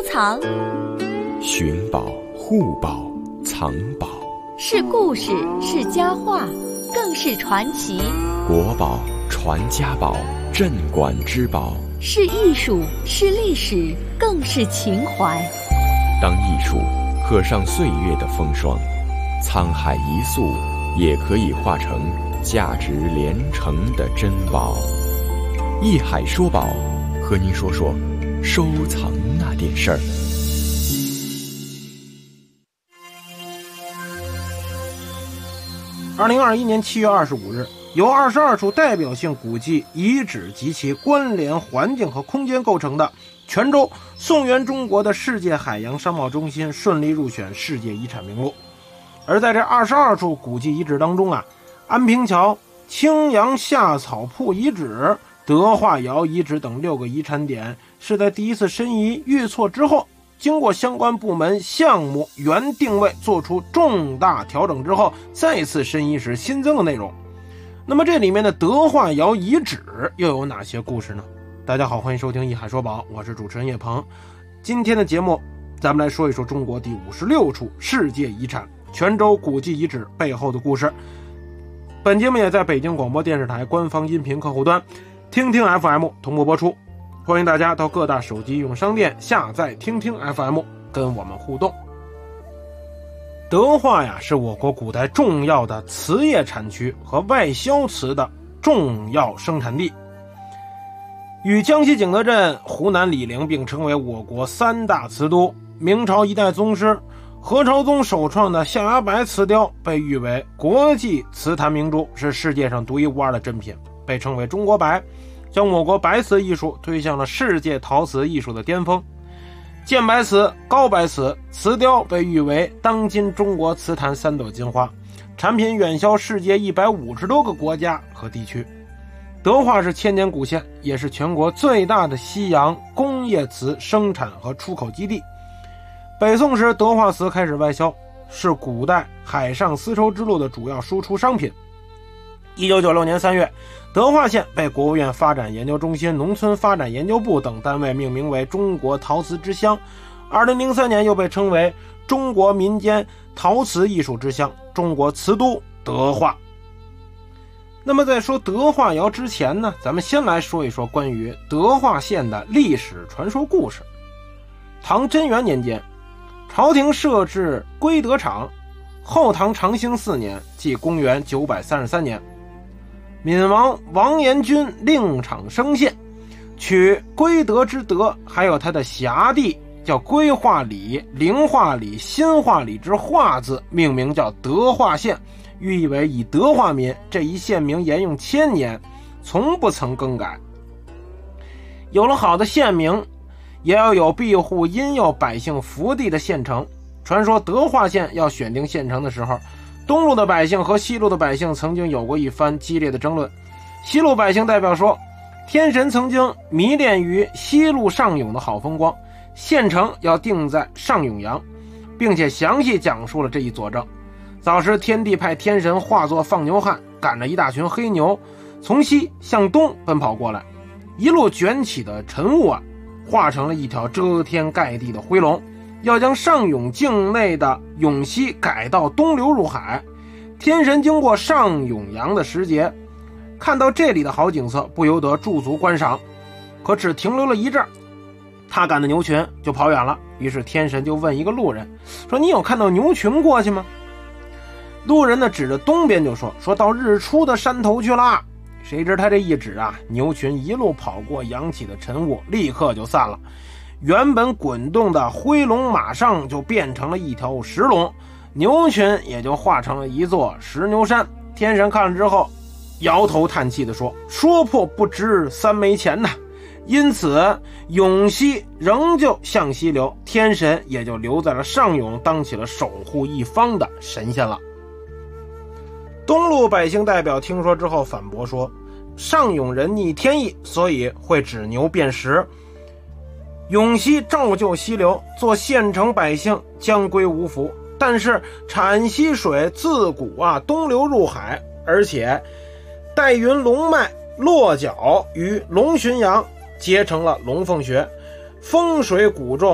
藏， 寻宝、护宝、藏宝， 是故事，是佳话，更是传奇。 国宝、传家宝、镇馆之宝， 是艺术，是历史，更是情怀。 当艺术刻上岁月的风霜，沧海一粟也可以化成价值连城的珍宝。一海说宝，和您说说收藏那点事儿。 2021年7月25日，由22处代表性古迹遗址及其关联环境和空间构成的泉州宋元中国的世界海洋商贸中心顺利入选世界遗产名录。而在这22处古迹遗址当中安平桥、青阳下草铺遗址、德化窑遗址等6个遗产点是在第一次申遗预错之后，经过相关部门项目原定位做出重大调整之后，再次申遗时新增的内容。那么这里面的德化窑遗址又有哪些故事呢？大家好，欢迎收听一海说宝，我是主持人叶鹏。今天的节目咱们来说一说中国第56处世界遗产泉州古迹遗址背后的故事。本节目也在北京广播电视台官方音频客户端听听 FM 同步播出，欢迎大家到各大手机应用商店下载听听 FM 跟我们互动。德化是我国古代重要的瓷业产区和外销瓷的重要生产地，与江西景德镇、湖南醴陵并称为我国3大瓷都。明朝一代宗师何朝宗首创的象牙白瓷雕被誉为国际瓷坛明珠，是世界上独一无二的珍品，被称为中国白，将我国白瓷艺术推向了世界陶瓷艺术的巅峰。建白瓷、高白瓷、瓷雕被誉为当今中国瓷坛3朵金花，产品远销世界150多个国家和地区。德化是千年古县，也是全国最大的西洋工业瓷生产和出口基地。北宋时，德化瓷开始外销，是古代海上丝绸之路的主要输出商品。1996年3月，德化县被国务院发展研究中心、农村发展研究部等单位命名为中国陶瓷之乡。2003年又被称为中国民间陶瓷艺术之乡、中国瓷都德化。那么在说德化窑之前呢，咱们先来说一说关于德化县的历史传说故事。唐贞元年间，朝廷设置归德厂，后唐长兴4年，即公元933年，闵王王延君令厂升县，取归德之德，还有他的辖地叫归化里、灵化里、新化里之化字，命名叫德化县，寓意为以德化民，这一县名沿用1000年，从不曾更改。有了好的县名，也要有庇护荫佑百姓福地的县城。传说德化县要选定县城的时候，东路的百姓和西路的百姓曾经有过一番激烈的争论。西路百姓代表说，天神曾经迷恋于西路上甬的好风光，县城要定在上甬阳，并且详细讲述了这一佐证。早时天帝派天神化作放牛汉，赶着一大群黑牛从西向东奔跑过来，一路卷起的尘雾化成了一条遮天盖地的灰龙，要将上甬境内的甬溪改到东流入海。天神经过上甬阳的时节，看到这里的好景色，不由得驻足观赏，可只停留了一阵，他赶的牛群就跑远了。于是天神就问一个路人说，你有看到牛群过去吗？路人呢指着东边就说到日出的山头去了。谁知他这一指牛群一路跑过扬起的尘雾，立刻就散了。原本滚动的灰龙马上就变成了一条石龙，牛群也就化成了一座石牛山。天神看了之后摇头叹气地说，说破不值3枚钱呐。因此甬溪仍旧向西流，天神也就留在了上甬，当起了守护一方的神仙了。东路百姓代表听说之后反驳说，上甬人逆天意，所以会指牛变石，甬溪照旧溪流，做县城百姓将归无福。但是产溪水自古东流入海，而且带云龙脉落脚于龙浔阳，结成了龙凤穴，风水古重，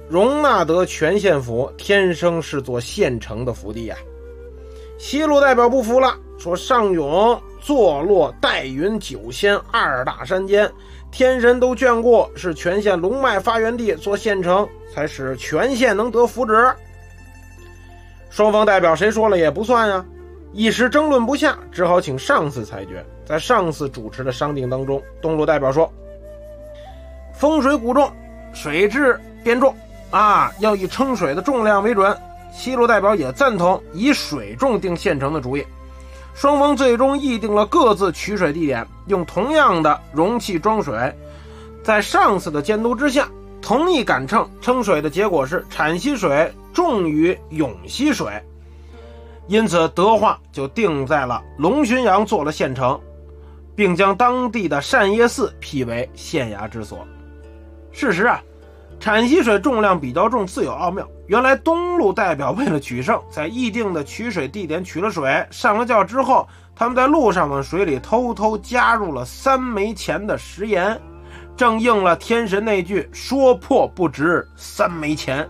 容纳得全县府，天生是座县城的福地呀。西路代表不服了，说上永坐落岱云9仙2大山间，天神都眷顾，是全县龙脉发源地，做县城才使全县能得福祉。双方代表谁说了也不算呀，一时争论不下，只好请上司裁决。在上司主持的商定当中，东路代表说，风水谷重，水质变重要以称水的重量为准。西路代表也赞同以水重定县城的主意。双方最终议定了各自取水地点，用同样的容器装水，在上司的监督之下同一杆秤，称水的结果是产溪水重于永溪水，因此德化就定在了龙浔阳做了县城，并将当地的善业寺辟为县衙之所。事实产溪水重量比较重，自有奥妙。原来东路代表为了取胜，在议定的取水地点取了水，上了轿之后，他们在路上往水里偷偷加入了3枚钱的食盐，正应了天神那句说破不值3枚钱。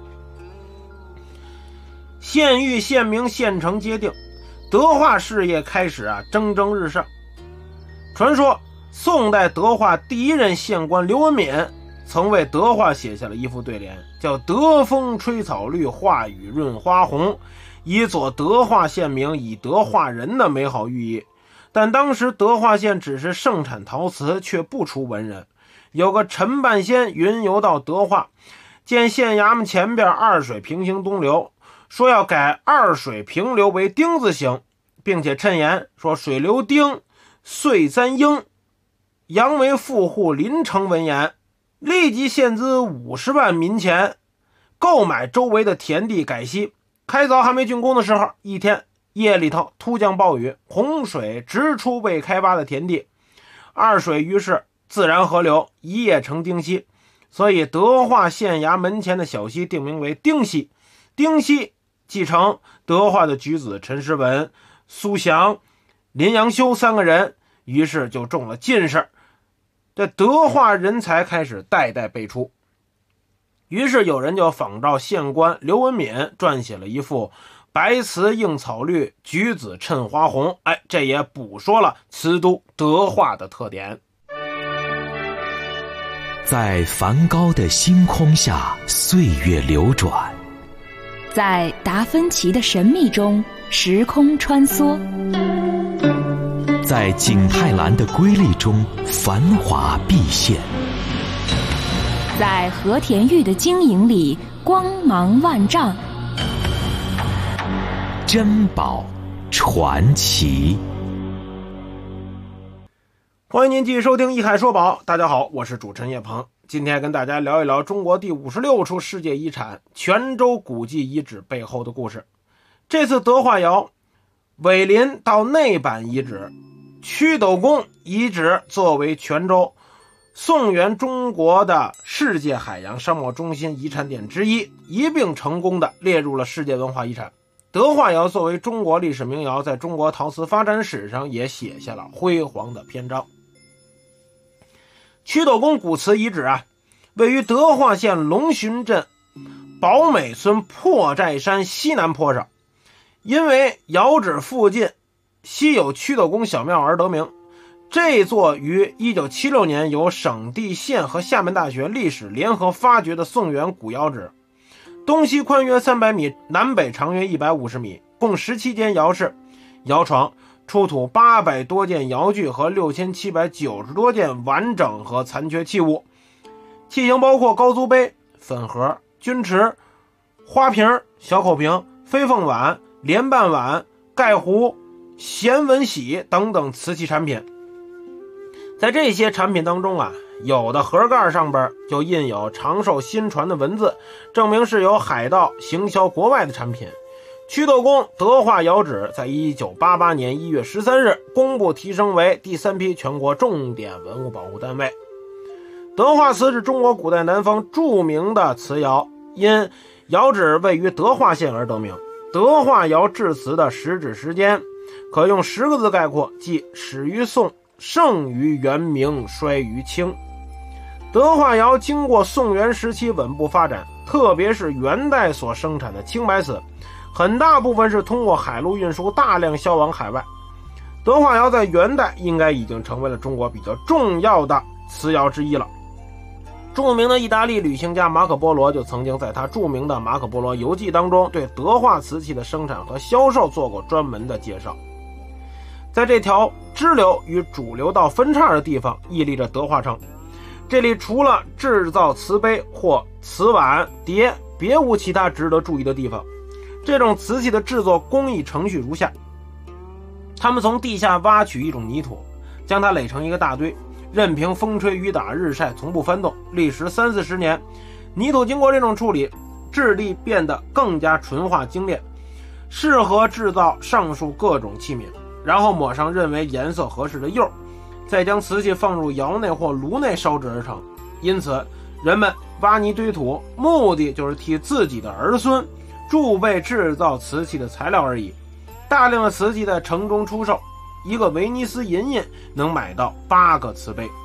县域、县名、县城皆定，德化事业开始蒸蒸日上。传说宋代德化第一任县官刘文敏曾为德化写下了一副对联，叫德风吹草绿，化雨润花红，以佐德化县名，以德化人的美好寓意。但当时德化县只是盛产陶瓷，却不出文人。有个陈半仙云游到德化，见县衙门前边二水平行东流，说要改二水平流为丁字形，并且谶言说水流丁，岁簪鹰，扬为富户，临城闻言，立即献资50万民钱，购买周围的田地改溪。开凿还没竣工的时候，一天夜里头突降暴雨，洪水直出未开挖的田地，二水于是自然河流，一夜成丁溪。所以德化县衙门前的小溪定名为丁溪。丁溪继承德化的举子陈师文、苏祥、林阳修3个人，于是就中了进士。这德化人才开始代代辈出。于是有人就仿照县官刘文敏撰写了一副白瓷映草绿，橘子衬花红，这也补说了瓷都德化的特点。 在梵高的星空下，岁月流转； 在达芬奇的神秘中，时空穿梭； 在景泰蓝的瑰丽中，繁华毕现； 在和田玉的晶莹里，光芒万丈。 珍宝传奇。 欢迎您继续收听一海说宝。大家好，我是主持人叶鹏。今天跟大家聊一聊中国第56处世界遗产泉州古迹遗址背后的故事。这次德化窑尾临到内版遗址，曲斗宫遗址作为泉州宋元中国的世界海洋商贸中心遗产点之一，一并成功的列入了世界文化遗产。德化窑作为中国历史名窑，在中国陶瓷发展史上也写下了辉煌的篇章。曲斗宫古瓷遗址位于德化县龙浔镇宝美村破寨山西南坡上，因为窑址附近西有曲斗宫小庙而得名。这座于1976年由省地县和厦门大学历史联合发掘的宋元古窑址，东西宽约300米，南北长约150米，共17间窑室、窑床，出土800多件窑具和6790多件完整和残缺器物。器型包括高足杯、粉盒、钧池、花瓶、小口瓶、飞凤碗、莲瓣碗、盖壶、咸文洗等等瓷器产品。在这些产品当中有的盒盖上边就印有长寿新传的文字，证明是由海盗行销国外的产品。曲斗宫德化窑址在1988年1月13日公布提升为第3批全国重点文物保护单位。德化瓷是中国古代南方著名的瓷窑，因窑址位于德化县而得名。德化窑制瓷的始指时间可用10个字概括，即始于宋，盛于元明，衰于清。德化窑经过宋元时期稳步发展， 特别是元代所生产的青白瓷，很大部分是通过海路运输大量销往海外。德化窑在元代应该已经成为了中国比较重要的瓷窑之一了。著名的意大利旅行家马可波罗就曾经在他著名的《马可波罗游记》当中对德化瓷器的生产和销售做过专门的介绍。在这条支流与主流道分叉的地方屹立着德化城，这里除了制造瓷杯或瓷碗碟，别无其他值得注意的地方。这种瓷器的制作工艺程序如下：他们从地下挖取一种泥土，将它垒成一个大堆，任凭风吹雨打日晒，从不翻动，历时30-40年。泥土经过这种处理，质地变得更加纯化精炼，适合制造上述各种器皿，然后抹上认为颜色合适的釉，再将瓷器放入窑内或炉内烧制而成。因此人们挖泥堆土，目的就是替自己的儿孙贮备制造瓷器的材料而已。大量的瓷器在城中出售，一个威尼斯银印能买到8个瓷杯。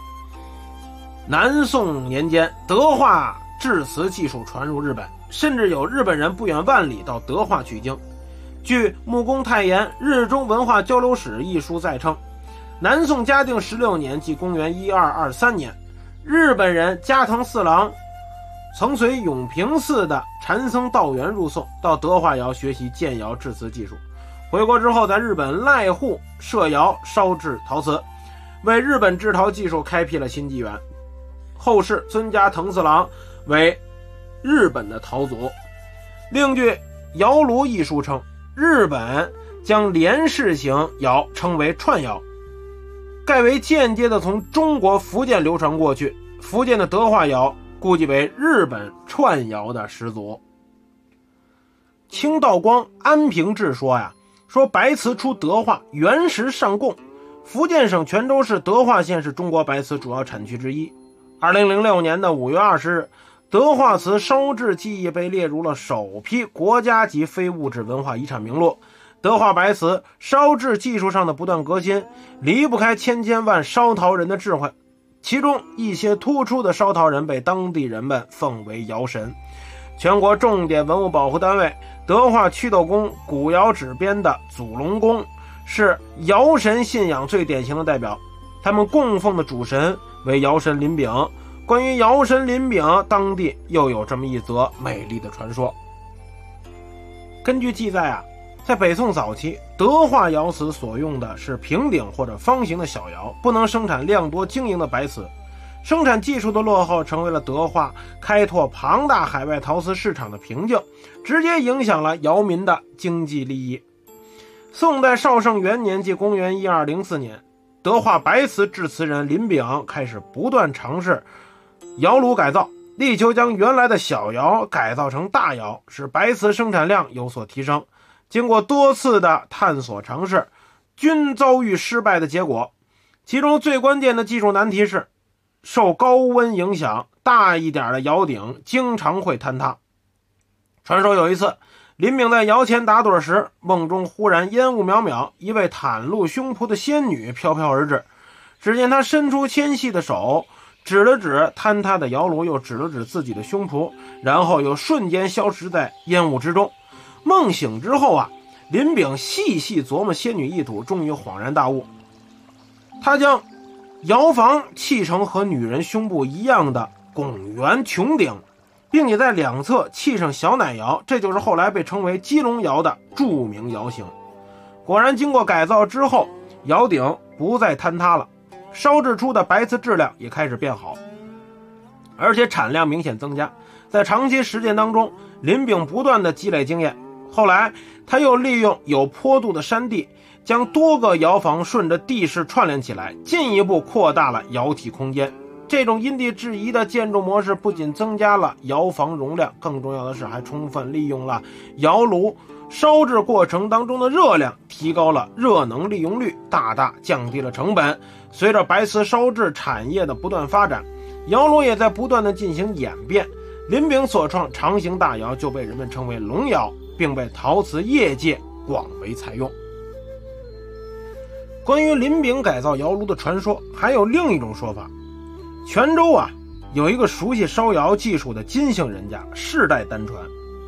南宋年间，德化制瓷技术传入日本，甚至有日本人不远万里到德化取经。据木工太严《日中文化交流史》一书载称，南宋嘉定16年，即公元1223年，日本人加藤四郎曾随永平寺的禅僧道元入宋，到德化窑学习建窑制瓷技术。回国之后，在日本濑户设窑烧制陶瓷，为日本制陶技术开辟了新纪元。后世尊加藤四郎为日本的陶祖。另据《窑炉》一书称，日本将连式型窑称为串窑，盖为间接的从中国福建流传过去。福建的德化窑估计为日本串窑的始祖。清道光《安平志》说白瓷出德化，原石上贡。福建省泉州市德化县是中国白瓷主要产区之一。2006年的5月20日，德化瓷烧制技艺被列入了首批国家级非物质文化遗产名录。德化白瓷烧制技术上的不断革新，离不开千万烧陶人的智慧。其中一些突出的烧陶人被当地人们奉为窑神。全国重点文物保护单位德化祛斗宫古窑址边的祖龙宫是窑神信仰最典型的代表，他们供奉的主神为窑神林炳。关于窑神林炳，当地又有这么一则美丽的传说。根据记载在北宋早期，德化窑瓷所用的是平顶或者方形的小窑，不能生产量多晶莹的白瓷。生产技术的落后成为了德化开拓庞大海外陶瓷市场的瓶颈，直接影响了窑民的经济利益。宋代绍圣元年，即公元1204年，德化白瓷制瓷人林炳开始不断尝试窑炉改造，力求将原来的小窑改造成大窑，使白瓷生产量有所提升。经过多次的探索尝试，均遭遇失败的结果。其中最关键的技术难题是，受高温影响，大一点的窑顶经常会坍塌。传说有一次，林炳在窑前打盹时，梦中忽然烟雾渺渺，一位袒露胸脯的仙女飘飘而至。只见她伸出纤细的手，指了指坍塌的窑炉，又指了指自己的胸脯，然后又瞬间消失在烟雾之中。梦醒之后林炳细细琢磨仙女意图，终于恍然大悟。他将窑房砌成和女人胸部一样的拱圆穹顶，并且在两侧砌上小奶窑，这就是后来被称为基隆窑的著名窑型。果然经过改造之后，窑顶不再坍塌了，烧制出的白瓷质量也开始变好，而且产量明显增加。在长期实践当中，林炳不断的积累经验。后来他又利用有坡度的山地，将多个窑房顺着地势串联起来，进一步扩大了窑体空间。这种因地制宜的建筑模式不仅增加了窑房容量，更重要的是还充分利用了窑炉烧制过程当中的热量，提高了热能利用率，大大降低了成本。随着白瓷烧制产业的不断发展，窑炉也在不断的进行演变。林炳所创长形大窑就被人们称为龙窑，并被陶瓷业界广为采用。关于林炳改造窑炉的传说，还有另一种说法。泉州有一个熟悉烧窑技术的金姓人家，世代单传。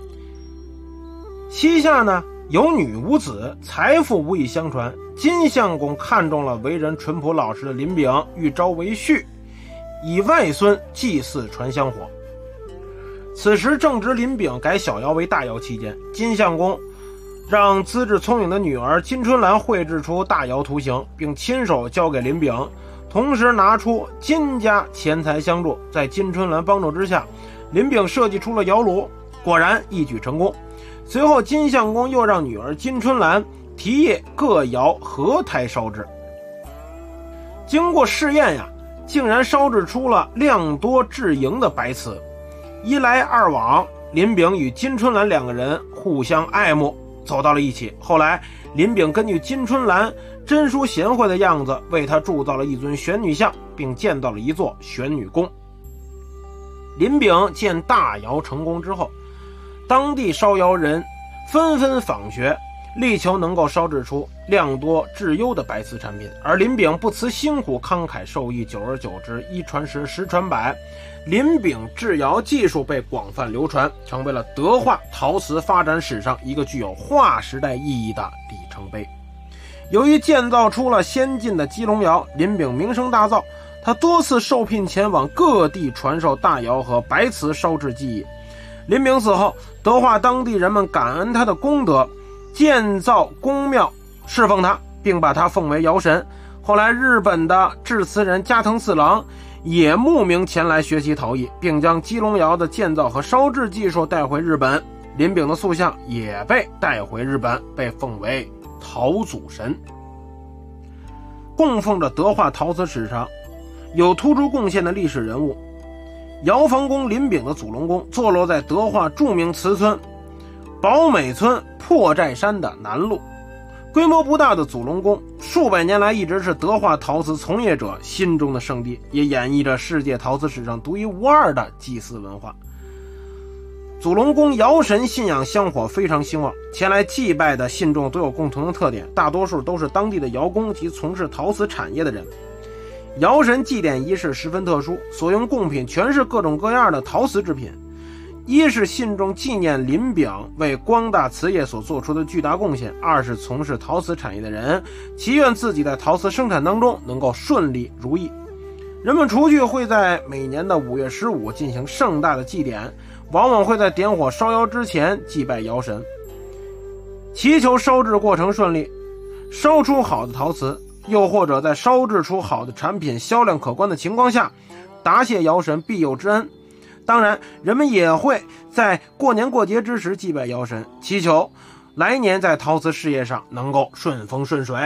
膝下呢有女无子，财富无以相传。金相公看中了为人淳朴老实的林炳，欲招为婿，以外孙祭祀传香火。此时正值林炳改小窑为大窑期间，金相公让资质聪颖的女儿金春兰绘制出大窑图形，并亲手交给林炳，同时拿出金家钱财相助。在金春兰帮助之下，林炳设计出了窑炉，果然一举成功。随后金相公又让女儿金春兰提议各窑合胎烧制。经过试验呀，竟然烧制出了亮多质莹的白瓷。一来二往，林炳与金春兰两个人互相爱慕，走到了一起。后来林炳根据金春兰真淑贤惠的样子，为她铸造了一尊玄女像，并建造了一座玄女宫。林炳建大窑成功之后，当地烧窑人纷纷仿学，力求能够烧制出亮多质优的白瓷产品。而林炳不辞辛苦，慷慨授意，久而久之，一传十，十传百，林炳制窑技术被广泛流传，成为了德化陶瓷发展史上一个具有划时代意义的里程碑。由于建造出了先进的鸡笼窑，林炳名声大噪，他多次受聘前往各地传授大窑和白瓷烧制技艺。林炳死后，德化当地人们感恩他的功德，建造宫庙侍奉他，并把他奉为窑神。后来日本的制瓷人加藤四郎也慕名前来学习陶艺，并将鸡笼窑的建造和烧制技术带回日本。林炳的塑像也被带回日本，被奉为陶祖神，供奉着德化陶瓷史上有突出贡献的历史人物。窑房工林炳的祖龙宫坐落在德化著名瓷村宝美村破寨山的南麓，规模不大的祖龙宫数百年来一直是德化陶瓷从业者心中的圣地，也演绎着世界陶瓷史上独一无二的祭祀文化。祖龙宫窑神信仰香火非常兴旺，前来祭拜的信众都有共同的特点，大多数都是当地的窑工及从事陶瓷产业的人。窑神祭典仪式十分特殊，所用贡品全是各种各样的陶瓷制品。一是信众纪念林炳为光大瓷业所做出的巨大贡献，二是从事陶瓷产业的人祈愿自己在陶瓷生产当中能够顺利如意。人们除去会在每年的5月15进行盛大的祭典，往往会在点火烧窑之前祭拜窑神，祈求烧制过程顺利，烧出好的陶瓷，又或者在烧制出好的产品销量可观的情况下，答谢窑神庇佑之恩。当然，人们也会在过年过节之时祭拜窑神，祈求来年在陶瓷事业上能够顺风顺水。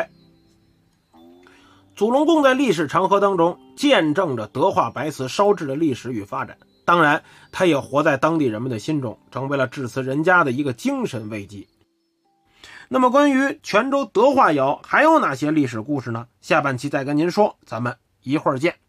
祖龙宫在历史长河当中见证着德化白瓷烧制的历史与发展，当然它也活在当地人们的心中，成为了制瓷人家的一个精神慰藉。那么关于泉州德化窑还有哪些历史故事呢？下半期再跟您说，咱们一会儿见。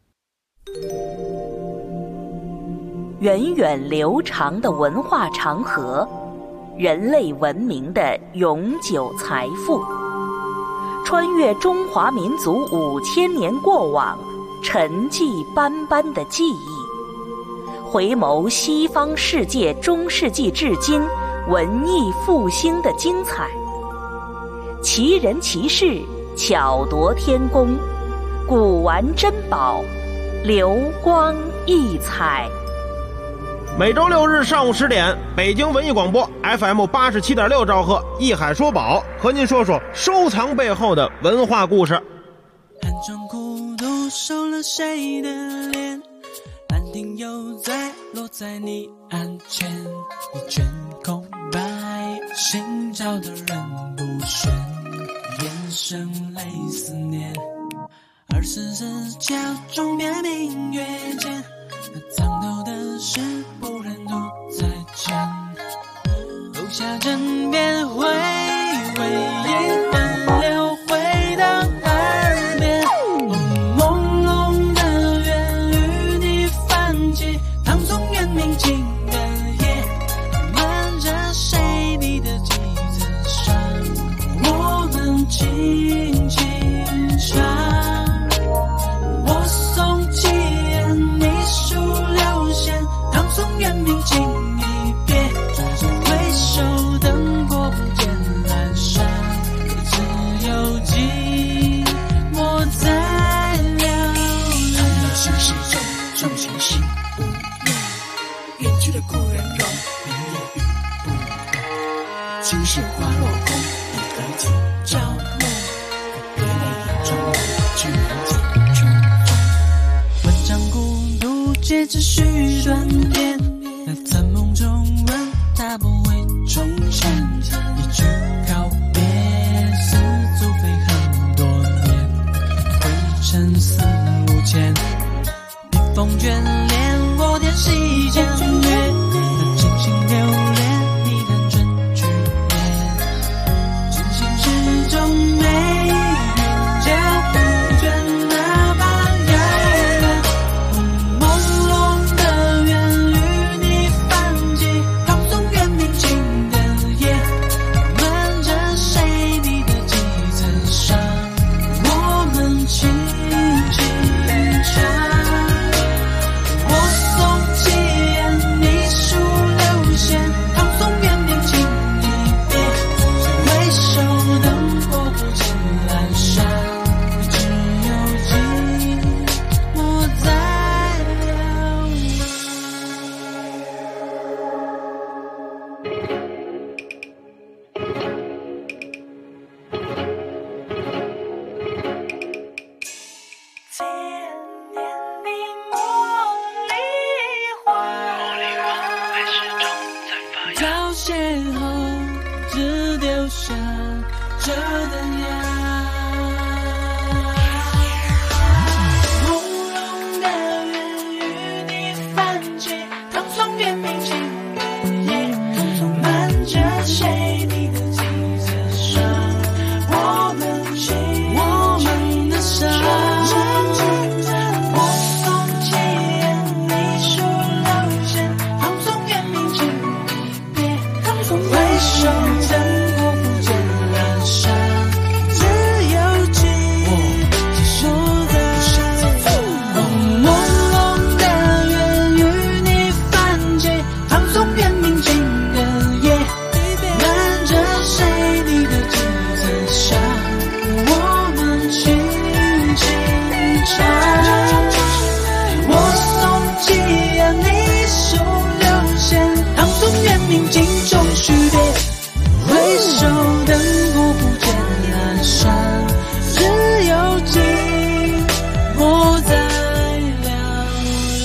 源远流长的文化长河，人类文明的永久财富，穿越中华民族5000年过往，沉寂斑斑的记忆，回眸西方世界中世纪至今文艺复兴的精彩，奇人奇事，巧夺天工，古玩珍宝，流光溢彩。 每周6日上午10点，北京文艺广播 FM 87.6兆赫，艺海说宝和您说说收藏背后的文化故事。 寒窗孤独收了谁的脸，兰亭又在落在你案前，一卷空白，寻找的人不选，眼神泪思念，24时桥中边明月间，那藏头的事不忍独再见，楼下枕边回味一分流回到耳边，朦胧的缘与你泛起，唐宋元明清的夜，漫着谁笔的几字上，我们轻轻唱，我诵七言，你数两是花落空，一颗情着梦，别泪中居然见春风。文章孤独，皆只需断点，在梦中问他不会重现，一句告别，似足飞很多年，灰尘四五千，逆风眷恋，我点细江月，那精心留恋，你看春去年，真心之中没人家不倦那般遥远，朦胧的缘与你泛起，唐宋元明清的夜，瞒着谁你的几层伤，我们轻轻唱。我送起言，你数流线，唐宋元明清一别，回首灯火不见阑珊，只有寂寞在两千年你茉莉花，凋谢后只丢下这灯芽，朦胧的缘与你泛起，唐宋元明清的夜，瞒着谁你的几层伤，我们的伤。我送起言，你数流线，唐宋元明清别，回首灯火不见阑珊，只有记说的朦胧的缘与你泛起，唐宋元明清的夜，瞒着谁你的几层伤，我们轻轻唱。我送起言，你数流线，唐宋元明清终须别，回首灯火不见阑珊，只有寂寞在寥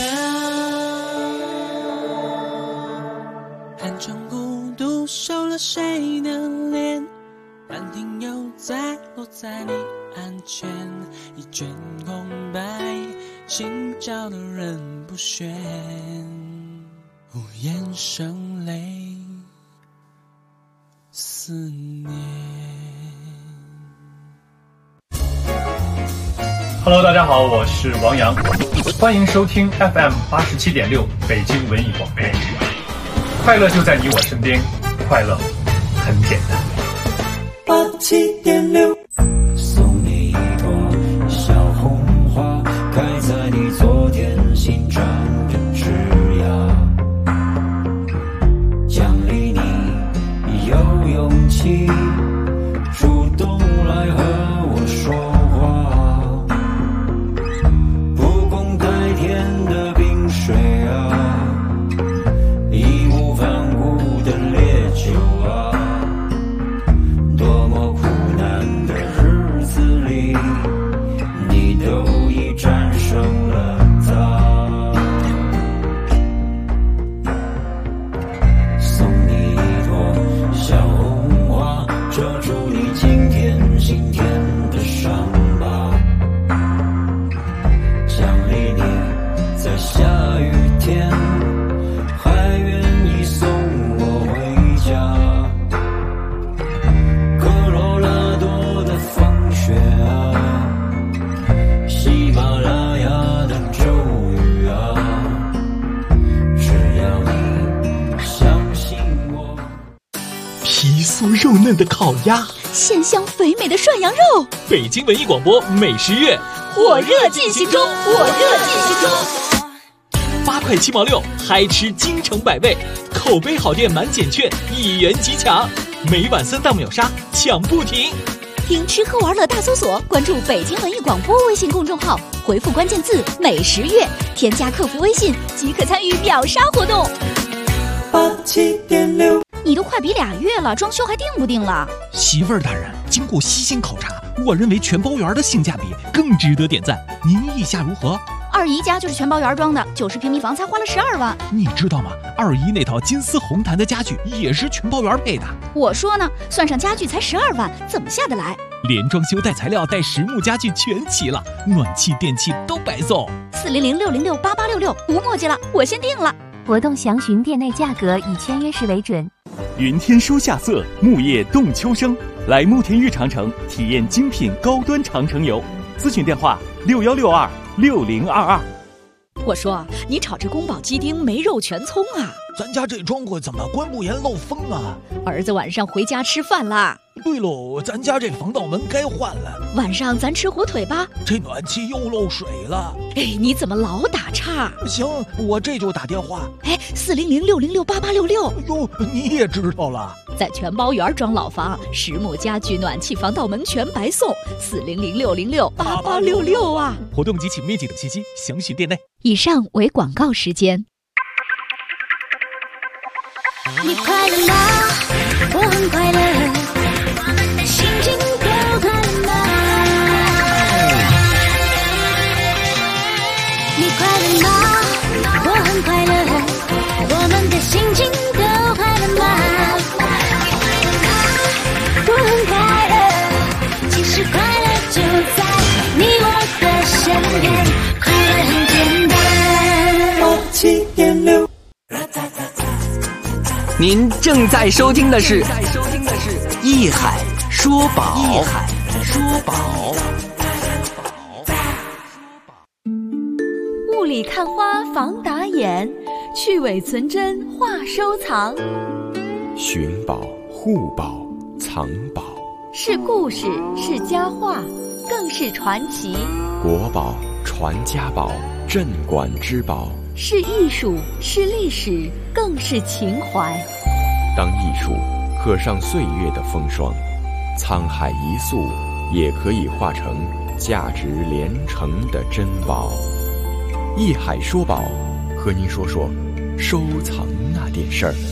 寥。寒窗孤独，收了谁的脸？兰亭又再落在你案前，一卷空白，心照的人不选，无言声泪思念。 Hello， 大家好，我是王阳，欢迎收听 FM 87.6北京文艺广播。快乐就在你我身边，快乐很简单。 87.6， 送你一朵小红花，开在你昨天新长的枝桠，奖励你有勇气主动来和我说话，不共戴天的冰水啊，义无反顾的烈酒啊，多么苦难的日子里，你都已战胜了它。送你一朵小红花，遮住你今天心田的伤疤，奖励你在下雨天还愿意送我回家。科罗拉多的风雪啊，喜马拉雅的骤雨啊，只要你相信我。 皮酥肉嫩的烤鸭， 鲜香肥美的涮羊肉， 北京文艺广播美食月火热进行中，火热进行中。 8块7毛6，嗨吃京城百味，口碑好店满减券1元即抢，每晚3档秒杀抢不停。 听吃喝玩乐大搜索，关注北京文艺广播微信公众号，回复关键字“美食月”，添加客服微信即可参与秒杀活动。 87.6。 你都快比2月了，装修还定不定了？ 媳妇儿大人，经过悉心考察，我认为全包园的性价比更值得点赞，您意下如何？ 二姨家就是全包园装的，90平米房才花了12万。 你知道吗？二姨那套金丝红檀的家具也是全包园配的。 我说呢，算上家具才12万，怎么下得来？ 连装修带材料带实木家具全齐了，暖气电器都白送。 400-606-8866，无墨迹了，我先定了。 活动详询店内价格，以签约时为准。 云天书夏色，木叶动秋生。来慕田峪长城体验精品高端长城游，咨询电话61626022。 我说，你炒这宫保鸡丁没肉全葱啊？ 咱家这窗户怎么关不严漏风啊？ 儿子晚上回家吃饭啦。 对喽，咱家这防盗门该换了。 晚上咱吃火腿吧。 这暖气又漏水了。 哎，你怎么老打岔？ 行，我这就打电话。 哎，400-606-8866。 哟，你也知道了？ 在全包园装老房，实木家具、暖气、防盗门全白送。400-606-8866啊！ 活动及其面积等信息详询店内。 以上为广告时间。 你快乐吗？我很快乐，我们的心情都快乐吗？你快乐吗？我很快乐，我们的心情都快乐吗？我很快乐，其实快乐就在你我的身边，快乐很简单。7.6。 您正在收听的是艺海说宝。 雾里看花防打眼，去伪存真话收藏。 寻宝、护宝、藏宝， 是故事，是佳话，更是传奇。 国宝、传家宝、镇馆之宝， 是艺术，是历史，更是情怀。 当艺术刻上岁月的风霜，沧海一粟也可以化成价值连城的珍宝。艺海说宝，和您说说收藏那点事儿。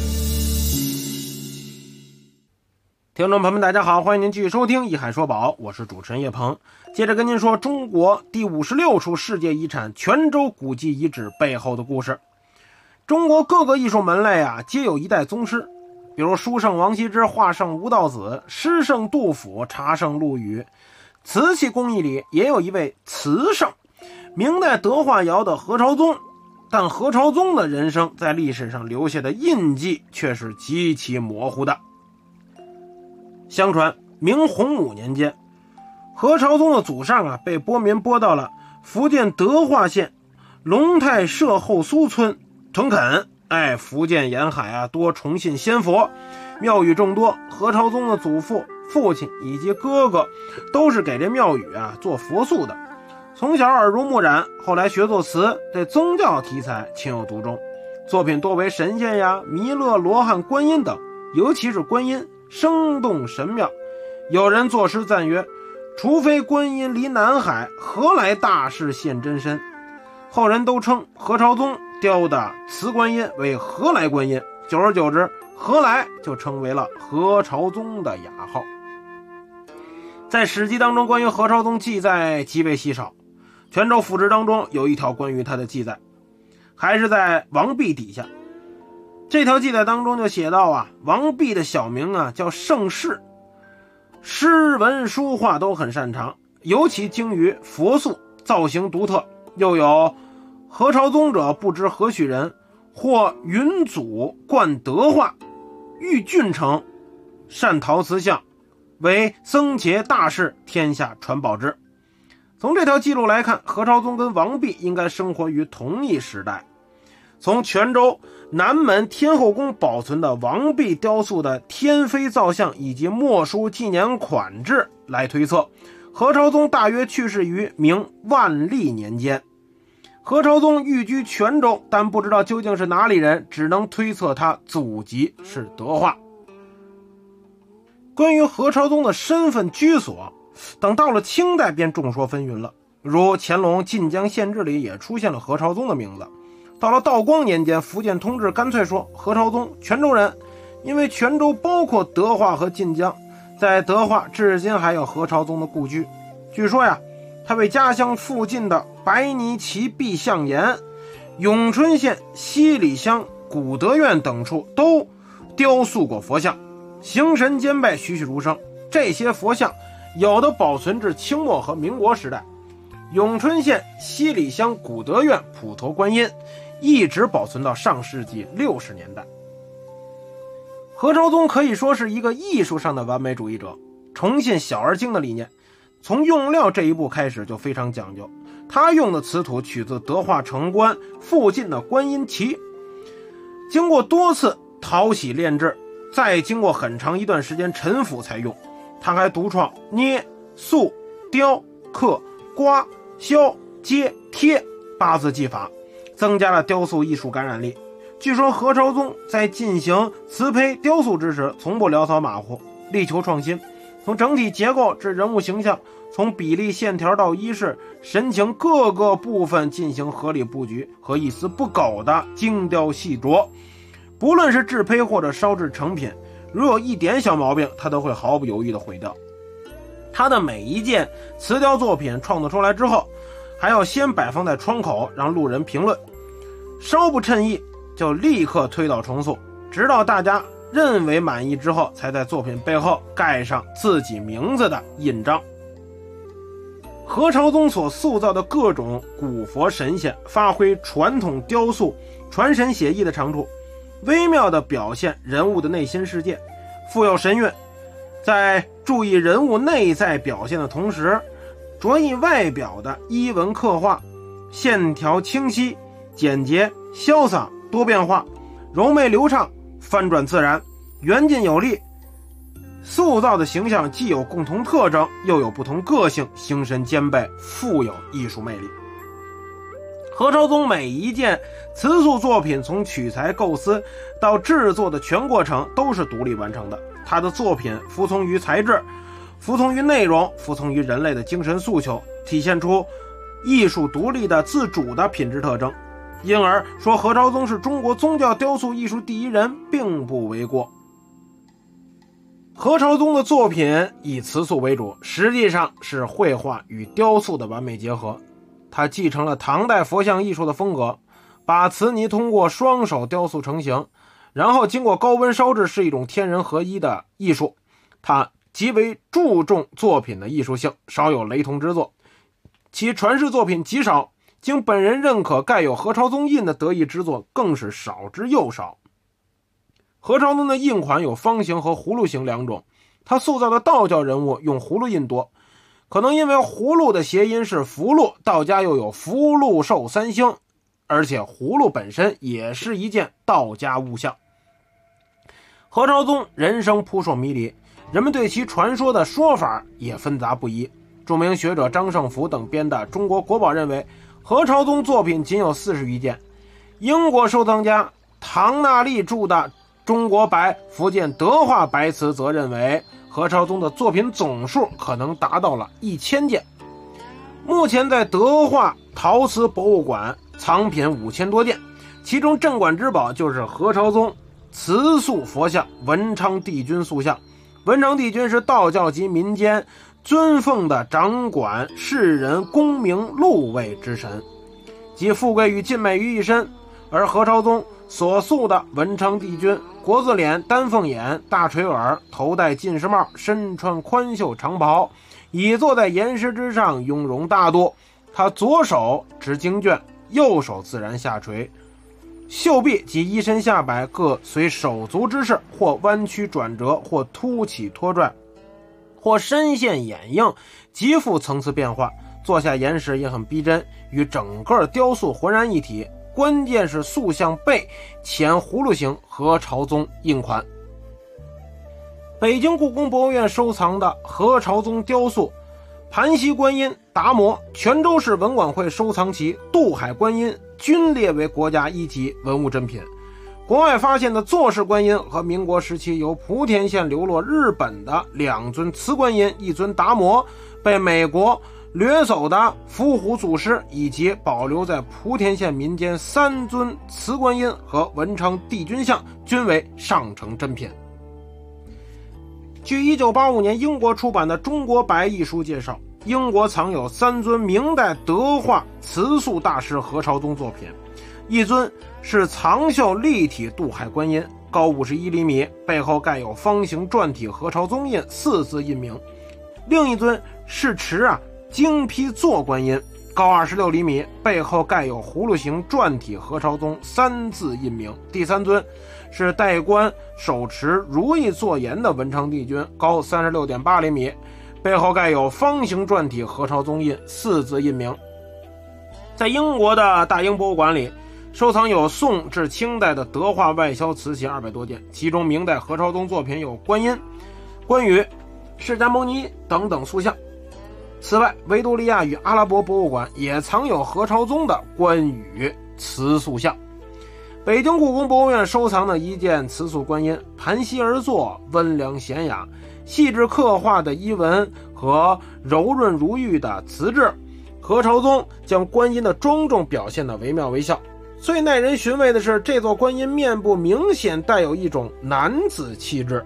听众朋友们大家好，欢迎您继续收听艺海说宝，我是主持人叶鹏。接着跟您说中国第56处世界遗产泉州古迹遗址背后的故事。中国各个艺术门类皆有一代宗师，比如书圣王羲之、画圣吴道子、诗圣杜甫、茶圣陆羽。瓷器工艺里也有一位瓷圣，明代德化窑的何朝宗，但何朝宗的人生在历史上留下的印记却是极其模糊的。相传明洪武年间，何朝宗的祖上被拨民拨到了福建德化县龙泰社后苏村屯垦。福建沿海多崇信仙佛，庙宇众多。何朝宗的祖父、父亲以及哥哥都是给这庙宇做佛塑的。从小耳濡目染，后来学作词，对宗教题材情有独钟，作品多为神仙弥勒、罗汉、观音等，尤其是观音生动神妙。有人作诗赞曰：除非观音离南海，何来大士现真身？后人都称何朝宗雕的瓷观音为何来观音，久而久之，何来就成为了何朝宗的雅号。在史记当中，关于何朝宗记载极为稀少，泉州府志当中有一条关于他的记载，还是在王弼底下。这条记载当中就写到王弼的小名叫盛世，诗文书画都很擅长，尤其精于佛塑，造型独特。又有何朝宗者不知何许人，或云祖冠德化，遇郡城，善陶瓷像，为僧伽大士，天下传宝之。从这条记录来看，何朝宗跟王弼应该生活于同一时代。从泉州南门天后宫保存的王弼雕塑的天妃造像以及墨书纪年款制来推测，何朝宗大约去世于明万历年间。何朝宗寓居泉州，但不知道究竟是哪里人，只能推测他祖籍是德化。关于何朝宗的身份居所，等到了清代便众说纷纭了，如乾隆晋江县志里也出现了何朝宗的名字。到了道光年间，福建通志干脆说何朝宗泉州人， 因为泉州包括德化和晋江，在德化至今还有何朝宗的故居。据说呀，他为家乡附近的白泥齐壁象岩、永春县西里乡古德院等处都雕塑过佛像，形神兼备，栩栩如生。这些佛像有的保存至清末和民国时代，永春县西里乡古德院普陀观音一直保存到上世纪60年代。何朝宗可以说是一个艺术上的完美主义者，重信小而精的理念，从用料这一步开始就非常讲究。他用的瓷土取自德化城关附近的观音旗，经过多次淘洗炼制，再经过很长一段时间陈腐才用。他还独创捏、塑、雕、刻、刮、削、接、贴8字技法，增加了雕塑艺术感染力。据说何朝宗在进行瓷胚雕塑之时，从不潦草马虎，力求创新，从整体结构至人物形象，从比例线条到衣饰神情各个部分进行合理布局和一丝不苟的精雕细琢。不论是制胚或者烧制成品，如有一点小毛病，他都会毫不犹豫地毁掉。他的每一件瓷雕作品创作出来之后，还要先摆放在窗口让路人评论，稍不称意就立刻推倒重塑，直到大家认为满意之后，才在作品背后盖上自己名字的印章。何朝宗所塑造的各种古佛神仙，发挥传统雕塑传神写意的长处，微妙地表现人物的内心世界，富有神韵。在注意人物内在表现的同时，着意外表的衣纹刻画，线条清晰、简洁、潇洒、多变化，柔媚流畅，翻转自然，圆劲有力。塑造的形象既有共同特征，又有不同个性，形神兼备，富有艺术魅力。何朝宗每一件瓷塑作品从取材构思到制作的全过程都是独立完成的。他的作品服从于材质，服从于内容，服从于人类的精神诉求，体现出艺术独立的自主的品质特征。因而说何朝宗是中国宗教雕塑艺术第一人并不为过。何朝宗的作品以瓷塑为主，实际上是绘画与雕塑的完美结合。他继承了唐代佛像艺术的风格，把瓷泥通过双手雕塑成型，然后经过高温烧制，是一种天人合一的艺术。他极为注重作品的艺术性，少有雷同之作，其传世作品极少，经本人认可盖有何朝宗印的得意之作更是少之又少。何朝宗的印款有方形和葫芦形两种，他塑造的道教人物用葫芦印多，可能因为葫芦的谐音是福禄，道家又有福禄寿三星，而且葫芦本身也是一件道家物象。何朝宗人生扑朔迷离，人们对其传说的说法也纷杂不一。著名学者张胜福等编的《中国国宝》认为，何朝宗作品仅有40余件。英国收藏家唐纳利著的《中国白福建德化白瓷》则认为，何朝宗的作品总数可能达到了1000件。目前在德化陶瓷博物馆藏品5000多件，其中镇馆之宝就是何朝宗瓷塑佛像文昌帝君塑像。文昌帝君是道教及民间尊奉的掌管世人功名禄位之神，集富贵与尽美于一身。而何朝宗所塑的文昌帝君，国字脸、丹凤眼、大垂耳，头戴进士帽，身穿宽袖长袍，倚坐在岩石之上，雍容大度。他左手持经卷，右手自然下垂，袖臂及衣身下摆各随手足之势，或弯曲转折，或凸起托拽，或深陷掩映，极富层次变化。坐下岩石也很逼真，与整个雕塑浑然一体。关键是塑像背前葫芦形何朝宗印款。北京故宫博物院收藏的何朝宗雕塑盘溪观音、达摩，泉州市文管会收藏其渡海观音均列为国家1级文物珍品。国外发现的坐式观音和民国时期由莆田县流落日本的2尊瓷观音、1尊达摩，被美国掠走的伏虎祖师以及保留在莆田县民间3尊瓷观音和文昌帝君像均为上乘珍品。据1985年英国出版的《中国白艺书》介绍，英国藏有3尊明代德化瓷塑大师何朝宗作品，一尊是藏绣立体渡海观音，高51厘米，背后盖有方形篆体何朝宗印4字印名；另一尊是持精批座观音，高26厘米，背后盖有葫芦形篆体何朝宗3字印名；第3尊是戴冠手持如意坐颜的文昌帝君，高36.8厘米，背后盖有方形篆体何朝宗印4字印名。在英国的大英博物馆里，收藏有宋至清代的德化外销瓷器200多件，其中明代何朝宗作品有观音、关羽、释迦牟尼等等塑像。此外，维多利亚与阿拉伯博物馆也藏有何朝宗的关羽瓷塑像。北京故宫博物院收藏的一件瓷塑观音，盘膝而坐，温良娴雅，细致刻画的衣纹和柔润如玉的瓷质，何朝宗将观音的庄重表现得惟妙惟肖。最耐人寻味的是，这座观音面部明显带有一种男子气质。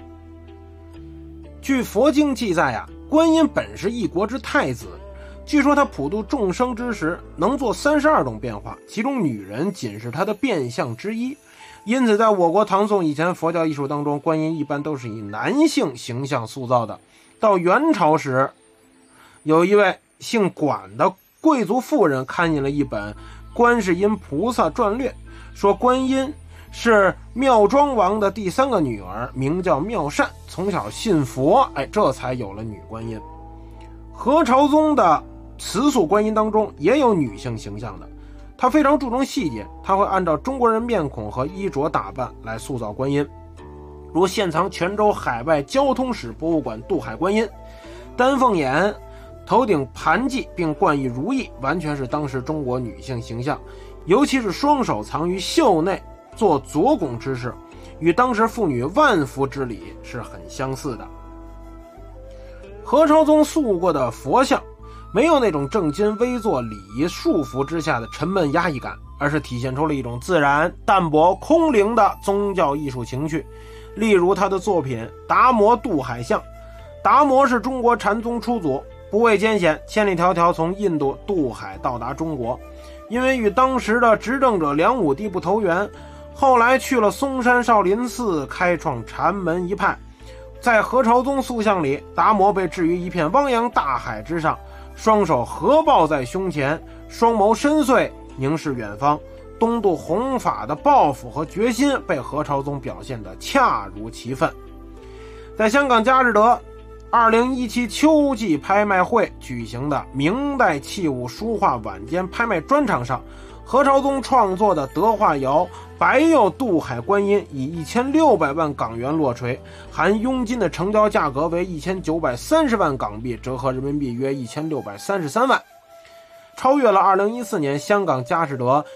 据佛经记载观音本是一国之太子，据说他普度众生之时能做32种变化，其中女人仅是他的变相之一。因此在我国唐宋以前佛教艺术当中，观音一般都是以男性形象塑造的。到元朝时，有一位姓管的贵族妇人看见了一本《观世音菩萨传略》，说观音是妙庄王的第3个女儿，名叫妙善，从小信佛，这才有了女观音。何朝宗的瓷塑观音当中也有女性形象的，他非常注重细节，他会按照中国人面孔和衣着打扮来塑造观音。如现藏泉州海外交通史博物馆渡海观音，丹凤眼，头顶盘髻并冠以如意，完全是当时中国女性形象，尤其是双手藏于袖内做左拱之势，与当时妇女万福之礼是很相似的。何朝宗塑过的佛像没有那种正襟危坐礼仪束缚之下的沉闷压抑感，而是体现出了一种自然淡泊空灵的宗教艺术情趣。例如他的作品达摩渡海像，达摩是中国禅宗初祖，不畏艰险，千里迢迢从印度渡海到达中国，因为与当时的执政者梁武帝不投缘，后来去了嵩山少林寺开创禅门一派。在何朝宗塑像里，达摩被置于一片汪洋大海之上，双手合抱在胸前，双眸深邃凝视远方，东渡弘法的抱负和决心被何朝宗表现得恰如其分。在香港佳士得2017秋季拍卖会举行的明代器物书画晚间拍卖专场上，何朝宗创作的德化窑白釉渡海观音以1600万港元落锤，含佣金的成交价格为1930万港币，折合人民币约1633万，超越了2014年香港佳士得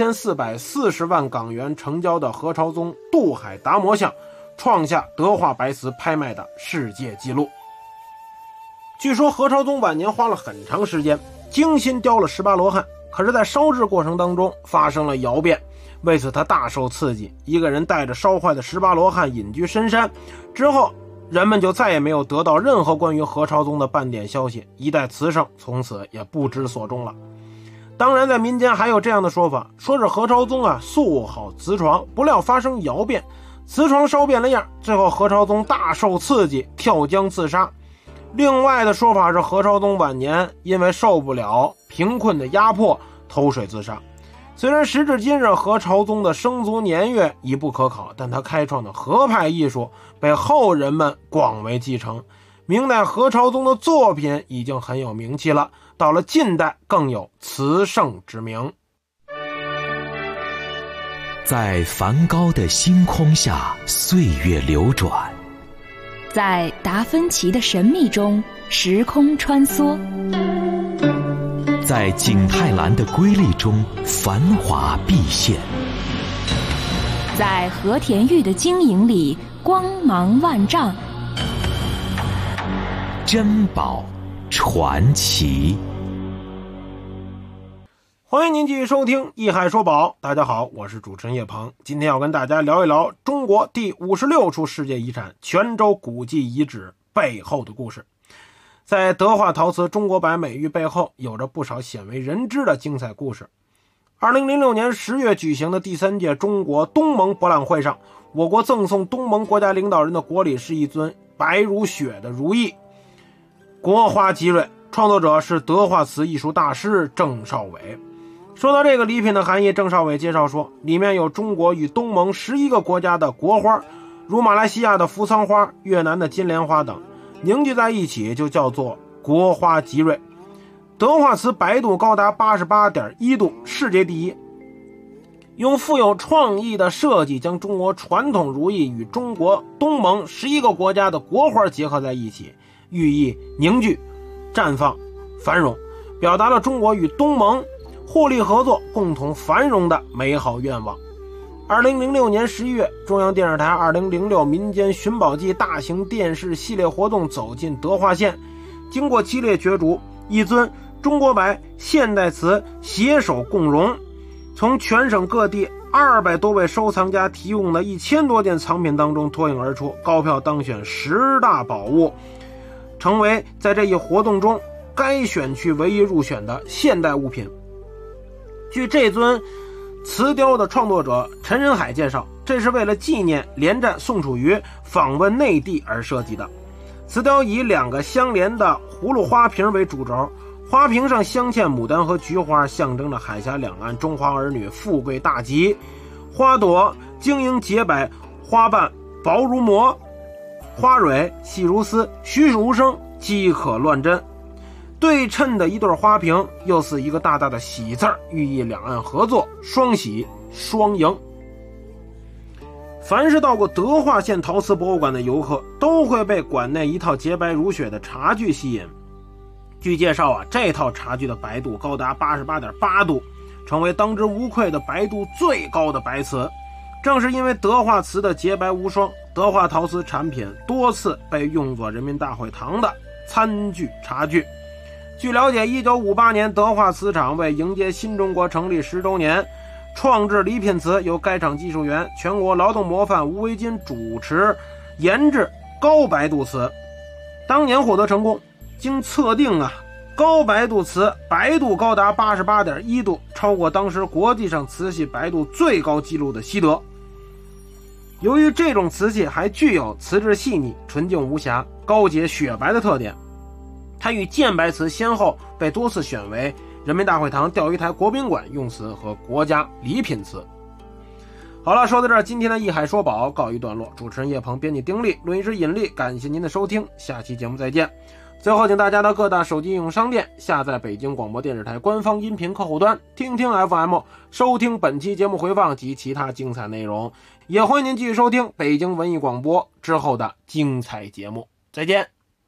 1440万港元成交的何朝宗渡海达摩像，创下德化白瓷拍卖的世界纪录。据说何朝宗晚年花了很长时间精心雕了18罗汉，可是在烧制过程当中发生了窑变，为此他大受刺激，一个人带着烧坏的18罗汉隐居深山，之后人们就再也没有得到任何关于何朝宗的半点消息，一代瓷圣从此也不知所终了。当然在民间还有这样的说法，说是何朝宗塑好瓷床，不料发生窑变，瓷床烧变了样，最后何朝宗大受刺激跳江自杀。另外的说法是何朝宗晚年因为受不了贫困的压迫投水自杀。虽然时至今日何朝宗的生卒年月已不可考，但他开创的和派艺术被后人们广为继承。明代何朝宗的作品已经很有名气了，到了近代更有瓷圣之名。 在梵高的星空下，岁月流转； 在达芬奇的神秘中，时空穿梭； 在景泰蓝的瑰丽中，繁华毕现； 在和田玉的晶莹里，光芒万丈。 珍宝传奇。 欢迎您继续收听《艺海说宝》，大家好，我是主持人叶鹏。今天要跟大家聊一聊中国第56处世界遗产泉州古迹遗址背后的故事。在德化陶瓷中国白美誉背后，有着不少鲜为人知的精彩故事。2006年10月举行的第3届中国东盟博览会上，我国赠送东盟国家领导人的国礼是一尊白如雪的如意国花吉蕊，创作者是德化瓷艺术大师郑少伟。说到这个礼品的含义，郑少伟介绍说，里面有中国与东盟11个国家的国花，如马来西亚的扶桑花、越南的金莲花等，凝聚在一起就叫做国花吉蕊。德化瓷白度高达 88.1 度，世界第一。用富有创意的设计将中国传统如意与中国东盟11个国家的国花结合在一起，寓意凝聚、绽放、繁荣，表达了中国与东盟互利合作、共同繁荣的美好愿望。2006年11月，中央电视台2006民间寻宝记大型电视系列活动走进德化县，经过激烈角逐，一尊中国白现代瓷携手共荣，从全省各地200多位收藏家提供的1000多件藏品当中脱颖而出，高票当选10大宝物，成为在这一活动中该选区唯一入选的现代物品。据这尊瓷雕的创作者陈仁海介绍，这是为了纪念连战、宋楚瑜访问内地而设计的。瓷雕以2个相连的葫芦花瓶为主轴，花瓶上镶嵌牡丹和菊花，象征着海峡两岸中华儿女富贵大吉。花朵晶莹洁白，花瓣薄如膜，花蕊细如丝，栩栩如生，饥渴乱真。对称的一对花瓶又似一个大大的喜字，寓意两岸合作，双喜双赢。凡是到过德化县陶瓷博物馆的游客，都会被馆内一套洁白如雪的茶具吸引。据介绍这套茶具的白度高达 88.8 度，成为当之无愧的白度最高的白瓷。正是因为德化瓷的洁白无双，德化陶瓷产品多次被用作人民大会堂的餐具茶具。据了解，1958年德化瓷厂为迎接新中国成立10周年，创制礼品瓷，由该厂技术员、全国劳动模范吴维金主持研制高白度瓷。当年获得成功，经测定高白度瓷白度高达 88.1 度，超过当时国际上瓷器白度最高纪录的西德。由于这种瓷器还具有瓷质细腻、纯净无瑕、高洁雪白的特点，它与建白瓷先后被多次选为人民大会堂钓鱼台国宾馆用瓷和国家礼品瓷。好了，说到这儿，今天的艺海说宝告一段落。主持人叶鹏，编辑丁力，录音师尹力，感谢您的收听，下期节目再见。最后，请大家到各大手机应用商店下载北京广播电视台官方音频客户端，听听 FM， 收听本期节目回放及其他精彩内容。也欢迎您继续收听北京文艺广播之后的精彩节目。再见。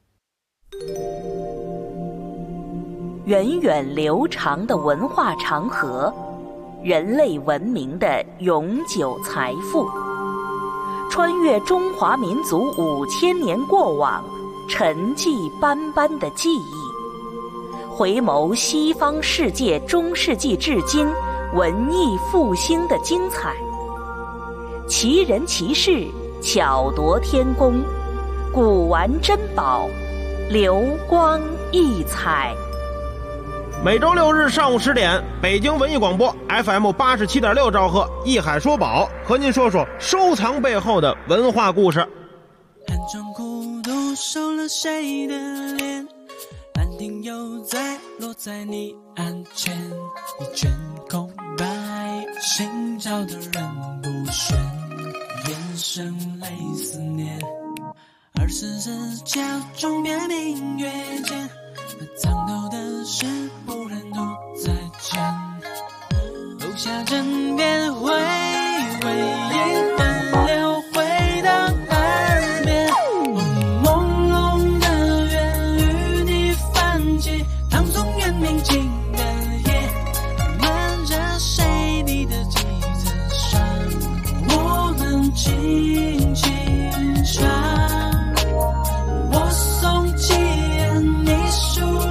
源远流长的文化长河，人类文明的永久财富，穿越中华民族5000年过往，沉寂斑斑的记忆，回眸西方世界中世纪至今文艺复兴的精彩，奇人奇事，巧夺天工，古玩珍宝，流光溢彩。 每周6日上午10点，北京文艺广播 FM 87.6兆赫，艺海说宝，和您说说收藏背后的文化故事。 寒窗苦读瘦了谁的脸？兰亭又在落在你案前，一卷空白，心照的人不选，眼神泪思念。24家中别明月间，那藏头的事不忍独再见。楼下枕边回味一分流回到耳边，我朦胧的愿与你泛起，唐宋元明清的夜，漫着谁你的记册上，我们轻轻唱。我送起你书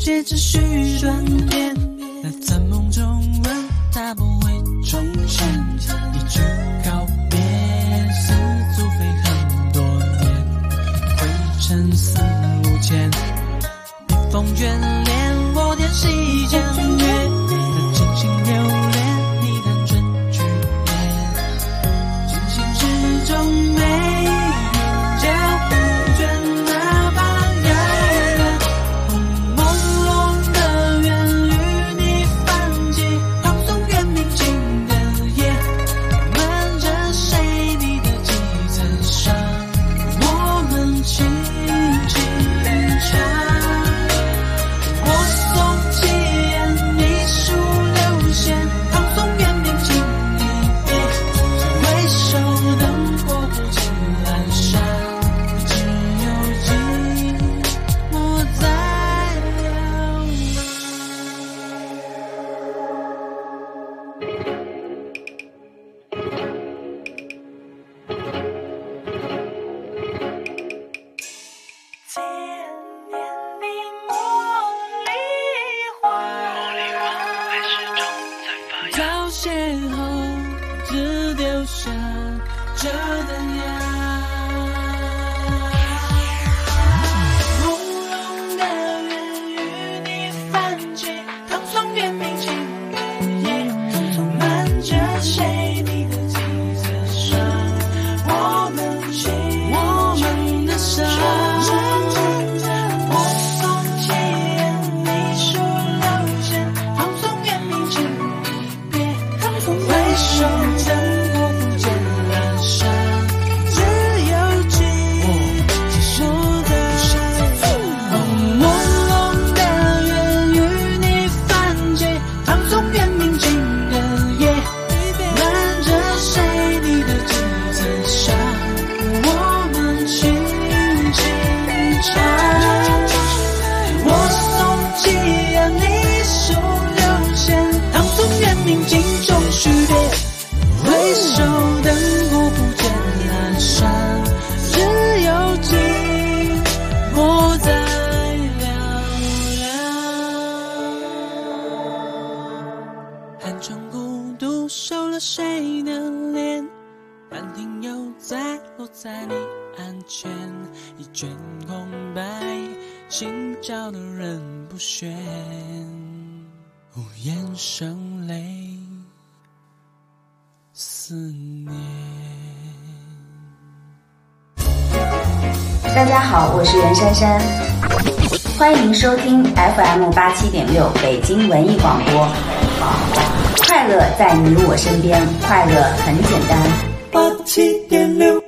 界秩序转变，那在梦中问它不会重现，一句告别，似足飞很多年，灰尘四五千，笔锋眷恋，我点细江月，那真心留恋，你弹春去年，真心之中没脚不倦，哪怕遥远，朦胧的缘与你泛起，放松远明净的夜，瞒着谁你的几层纱，我们轻轻唱，我送起烟，你数流线，放松远明净一别，回首灯火不尽阑珊，只有寂寞在两凋谢后只留下这灯芽，朦胧的缘与你泛起，淌松远明净的夜，瞒着谁你的几层纱，我们的伤，我送起烟，你数流线，放松远明净一别，回首灯火不见阑珊，只有记说的朦胧的缘与你泛起，放松远明净的夜，瞒着谁你的几层纱，我们轻轻唱，我送起烟，你数流线，放松远明镜中许别，回首灯火不见阑珊，只有寂寞在嘹亮。寒窗孤独收了谁的脸，半庭又再落在你案前，一卷空白，心照的人不选，无言声泪思念。 大家好，我是袁姗姗，欢迎收听 FM87.6 北京文艺广播。快乐在你我身边，快乐很简单。 87.6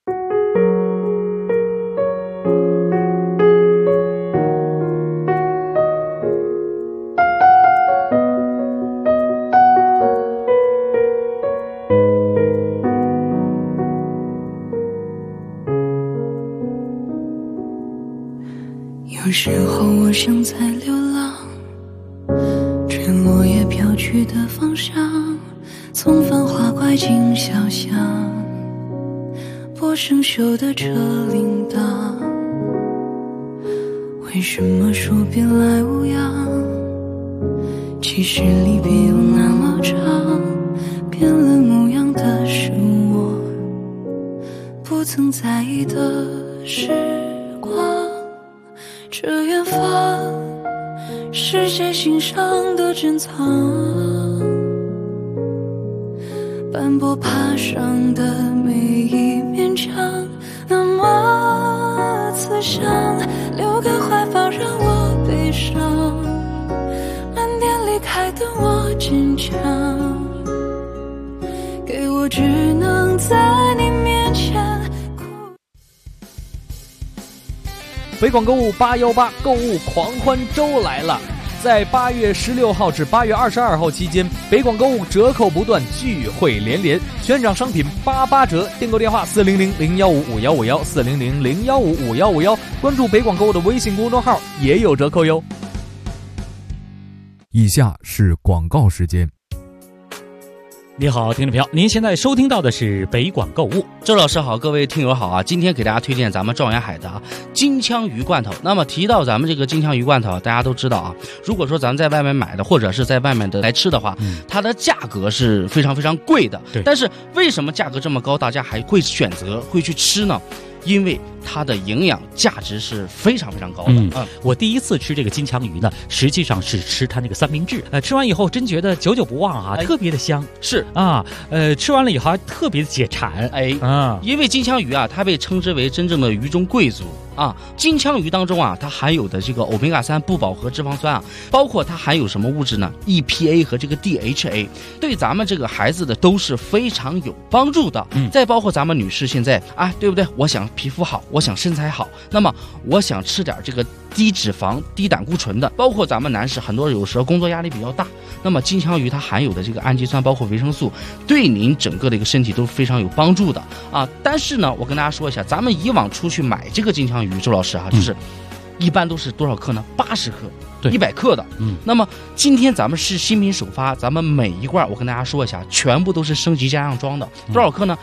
有时候我想在流浪，趁落叶飘去的方向，从繁华拐进小巷，拨生锈的车铃铛。为什么说别来无恙？其实离别有那么长，变了模样的是我不曾在意的时光。这远方是谁心上的珍藏？斑驳爬上的每一面墙，那么慈祥，留个怀抱让我悲伤，慢点离开的我坚强，给我只能在你面前。 北广购物818购物狂欢周来了！在8月16号至8月22号期间，北广购物折扣不断，聚会连连，悬赏商品88折。订购电话400-015-5151，400-015-5151，关注北广购物的微信公众号也有折扣哟。 以下是广告时间。 你好，听众朋友，您现在收听到的是北广购物。 周老师好，各位听友好啊！今天给大家推荐咱们状元海的金枪鱼罐头。那么提到咱们这个金枪鱼罐头，大家都知道啊，如果说咱们在外面买的，或者是在外面的来吃的话，它的价格是非常非常贵的。 对。 但是为什么价格这么高，大家还会选择会去吃呢？因为它的营养价值是非常非常高的。 我第一次吃这个金枪鱼呢，实际上是吃它那个三明治。吃完以后真觉得久久不忘啊，特别的香。 是啊，吃完了以后还特别的解馋。 因为金枪鱼啊，它被称之为真正的鱼中贵族啊。金枪鱼当中啊，它含有的这个欧米伽3不饱和脂肪酸啊，包括它含有什么物质呢 ？EPA 和这个 DHA， 对咱们这个孩子的都是非常有帮助的。再包括咱们女士现在啊，对不对？我想皮肤好，我想身材好，那么我想吃点这个低脂肪、低胆固醇的。包括咱们男士，很多有时候工作压力比较大，那么金枪鱼它含有的这个氨基酸，包括维生素，对您整个的一个身体都非常有帮助的啊。但是呢，我跟大家说一下，咱们以往出去买这个金枪鱼，周老师啊，就是一般都是多少克呢？80克。100克的，那么今天咱们是新品首发，咱们每一罐我跟大家说一下，全部都是升级加上装的，多少克呢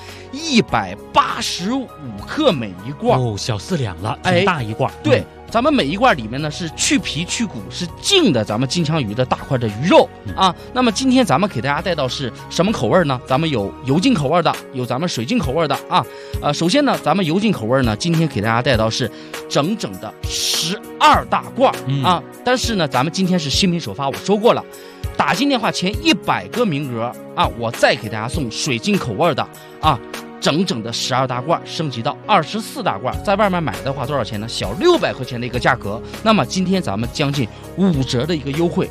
？185克每一罐， 小4两了，挺大一罐。 对。咱们每一罐里面呢是去皮去骨，是净的咱们金枪鱼的大块的鱼肉啊。那么今天咱们给大家带到是什么口味呢？咱们有油浸口味的，有咱们水浸口味的啊。首先呢，咱们油浸口味呢，今天给大家带到是整整的12大罐啊。但是呢，咱们今天是新品首发，我说过了，打进电话前100个名额啊，我再给大家送水浸口味的啊。整整的12大罐升级到24大罐，在外面买的话多少钱呢？小600块钱的一个价格。那么今天咱们将近5折的一个优惠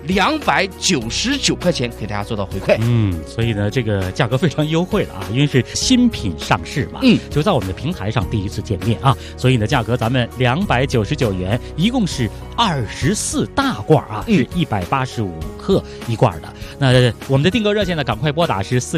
，299块钱给大家做到回馈。 所以呢，这个价格非常优惠了啊，因为是新品上市嘛，就在我们的平台上第一次见面啊，所以呢，价格咱们299元，一共是24大罐啊，是185克一罐的。那我们的订购热线呢，赶快拨打是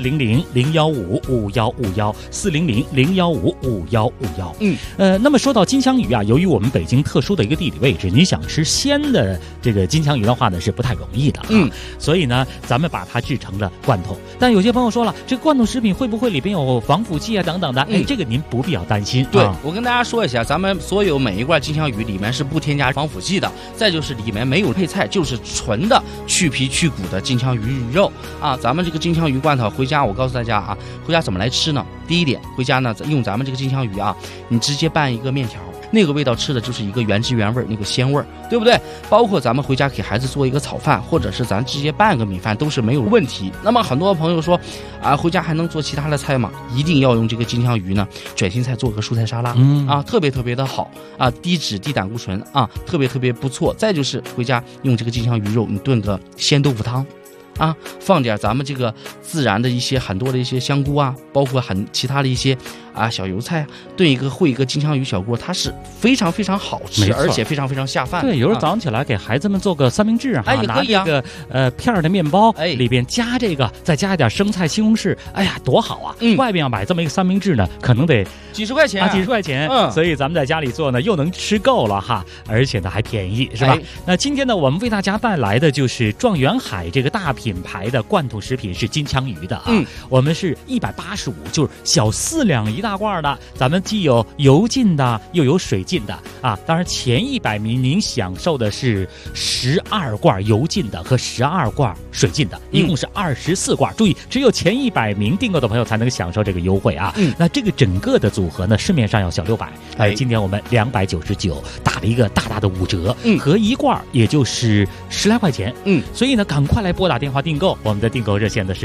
400-015-5151，400-015-5151。那么说到金枪鱼啊，由于我们北京特殊的一个地理位置，你想吃鲜的这个金枪鱼的话呢，是不太容易的啊。所以呢，咱们把它制成了罐头。但有些朋友说了，这个罐头食品会不会里边有防腐剂啊等等的？这个您不必要担心。 对，我跟大家说一下，咱们所有每一罐金枪鱼里面是不添加防腐剂的，再就是里面没有配菜，就是纯的去皮去骨的金枪鱼肉啊。咱们这个金枪鱼罐头回家，我告诉大家啊，回家怎么来吃呢？第一点，回家呢用咱们这个金枪鱼啊，你直接拌一个面条，那个味道吃的就是一个原汁原味，那个鲜味，对不对？包括咱们回家给孩子做一个炒饭，或者是咱直接拌个米饭都是没有问题。那么很多朋友说啊，回家还能做其他的菜吗？一定要用这个金枪鱼呢卷心菜做个蔬菜沙拉啊，特别特别的好啊，低脂低胆固醇啊，特别特别不错。再就是回家用这个金枪鱼肉，你炖个鲜豆腐汤啊，放点咱们这个自然的一些很多的一些香菇啊，包括其他的一些啊小油菜，炖一个烩一个金枪鱼小锅，它是非常非常好吃，而且非常非常下饭。 对，有时候早上起来给孩子们做个三明治啊， 也可以啊， 拿这个片儿的面包，里边加这个，再加一点生菜、西红柿，哎呀，多好啊！外边要买这么一个三明治呢，可能得几十块钱啊，几十块钱。所以咱们在家里做呢，又能吃够了哈，而且呢还便宜，是吧？那今天呢，我们为大家带来的就是状元海这个大品牌的罐头食品，是金枪鱼的啊。我们是185，就是小4两一大罐的。咱们既有油浸的，又有水浸的啊。当然前100名您享受的是12罐油浸的和12罐水浸的，一共是24罐。注意，只有前100名订购的朋友才能享受这个优惠啊。那这个整个的组合呢，市面上要小600，今天我们299打了一个大大的5折，合一罐也就是10来块钱。所以呢，赶快来拨打电话订购，我们的订购热线的是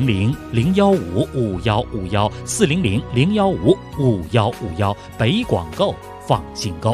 400-015-5151，400-015-5151，北广购放心购。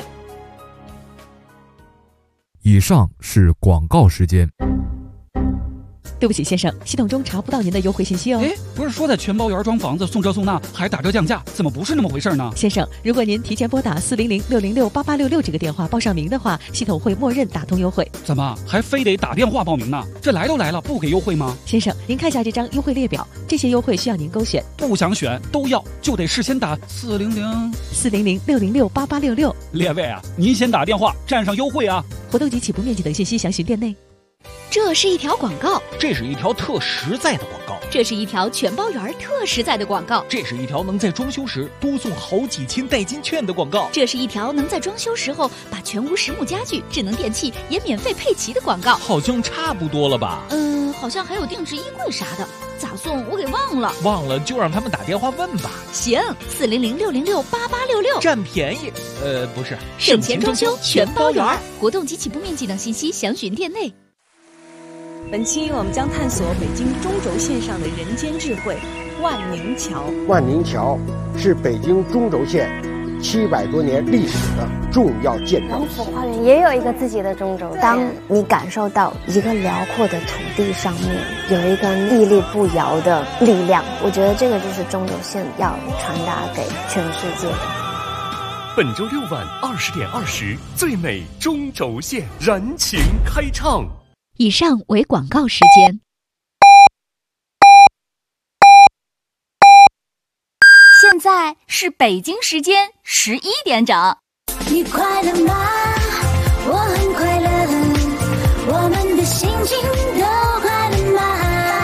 以上是广告时间。 对不起，先生，系统中查不到您的优惠信息哦。 不是说在全包园装房子送这送那还打折降价，怎么不是那么回事呢？ 先生，如果您提前拨打400-606-8866这个电话报上名的话，系统会默认打通优惠。 怎么还非得打电话报名呢？这来都来了，不给优惠吗？ 先生，您看下这张优惠列表，这些优惠需要您勾选。 不想选都要，就得事先打 400-606-8866。 列位啊，您先打电话占上优惠啊！ 活动及起步面积等信息详询店内。 这是一条广告， 这是一条特实在的广告， 这是一条全包圆特实在的广告， 这是一条能在装修时多送好几千代金券的广告， 这是一条能在装修时候把全屋实木家具、智能电器也免费配齐的广告。 好像差不多了吧？ 好像还有定制衣柜啥的，咋送我给忘了。 忘了就让他们打电话问吧。 行，400-606-8866， 占便宜。不是， 省钱装修全包圆，活动及起步面积等信息详询店内。 本期我们将探索北京中轴线上的人间智慧——万宁桥。 万宁桥是北京中轴线700多年历史的重要建筑。 王府花园也有一个自己的中轴线。当你感受到一个辽阔的土地上面有一个屹立不摇的力量，我觉得这个就是中轴线要传达给全世界的。 本周6晚20点20，最美中轴线燃情开唱。 以上为广告时间。 现在是北京时间11点整。 你快乐吗？我很快乐，我们的心情都快乐吗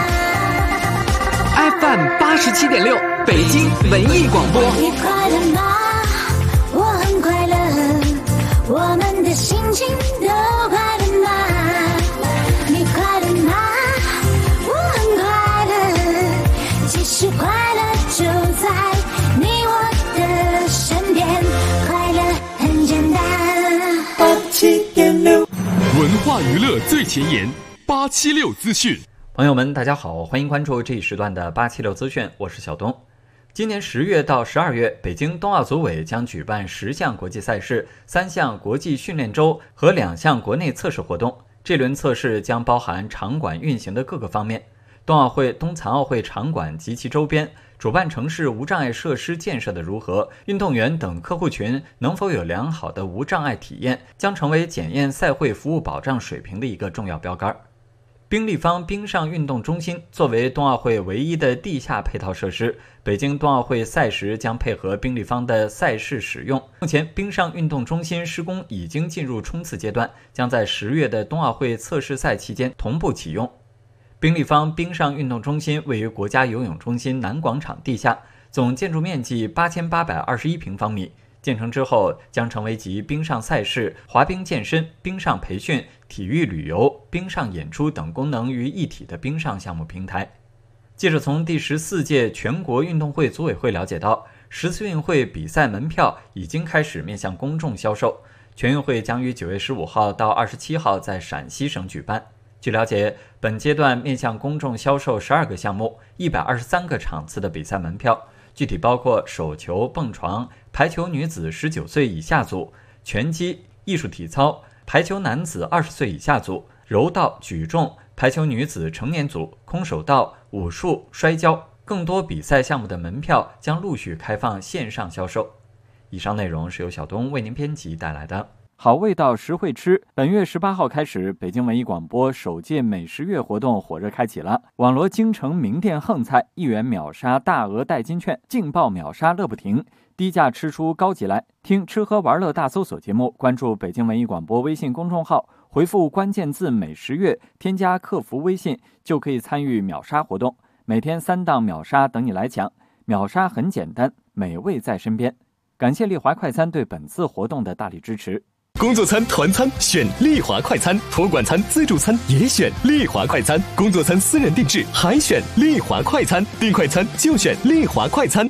？FM 87.6，北京文艺广播。 你快乐吗？我很快乐，我们的心情都快乐吗？你快乐吗？我很快乐，其实快乐就在你我的身边，快乐很简单。87.6， 文化娱乐最前沿，876资讯。 朋友们，大家好，欢迎关注这一时段的876资讯，我是小东。今年10月到12月，北京冬奥组委将举办10项国际赛事、3项国际训练周和2项国内测试活动。这轮测试将包含场馆运行的各个方面，冬奥会、冬残奥会场馆及其周边，主办城市无障碍设施建设的如何，运动员等客户群能否有良好的无障碍体验，将成为检验赛会服务保障水平的一个重要标杆。冰立方冰上运动中心作为冬奥会唯一的地下配套设施，北京冬奥会赛时将配合冰立方的赛事使用。目前，冰上运动中心施工已经进入冲刺阶段，将在10月的冬奥会测试赛期间同步启用。冰立方冰上运动中心位于国家游泳中心南广场地下，总建筑面积8821平方米。建成之后，将成为集冰上赛事、滑冰健身、冰上培训、体育旅游、冰上演出等功能于一体的冰上项目平台。记者从第14届全国运动会组委会了解到，10次运会比赛门票已经开始面向公众销售，全运会将于9月15号到27号在陕西省举办。据了解，本阶段面向公众销售12个项目、123个场次的比赛门票，具体包括手球、蹦床、排球女子19岁以下组、拳击、艺术体操、排球男子20岁以下组、柔道、举重、排球女子成年组、空手道、武术、摔跤。更多比赛项目的门票将陆续开放线上销售。以上内容是由小东为您编辑带来的。 好味道实惠吃，本月18号开始，北京文艺广播首届美食月活动火热开启了。网罗京城名店横菜，1元秒杀大额代金券，劲爆秒杀乐不停，低价吃出高级来。听吃喝玩乐大搜索节目，关注北京文艺广播微信公众号，回复关键字美食月，添加客服微信就可以参与秒杀活动，每天3档秒杀等你来抢。秒杀很简单，美味在身边。感谢丽华快餐对本次活动的大力支持。 工作餐、团餐选丽华快餐，托管餐、自助餐也选丽华快餐，工作餐私人定制还选丽华快餐，订快餐就选丽华快餐。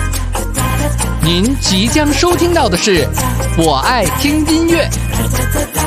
您即将收听到的是《我爱听音乐》。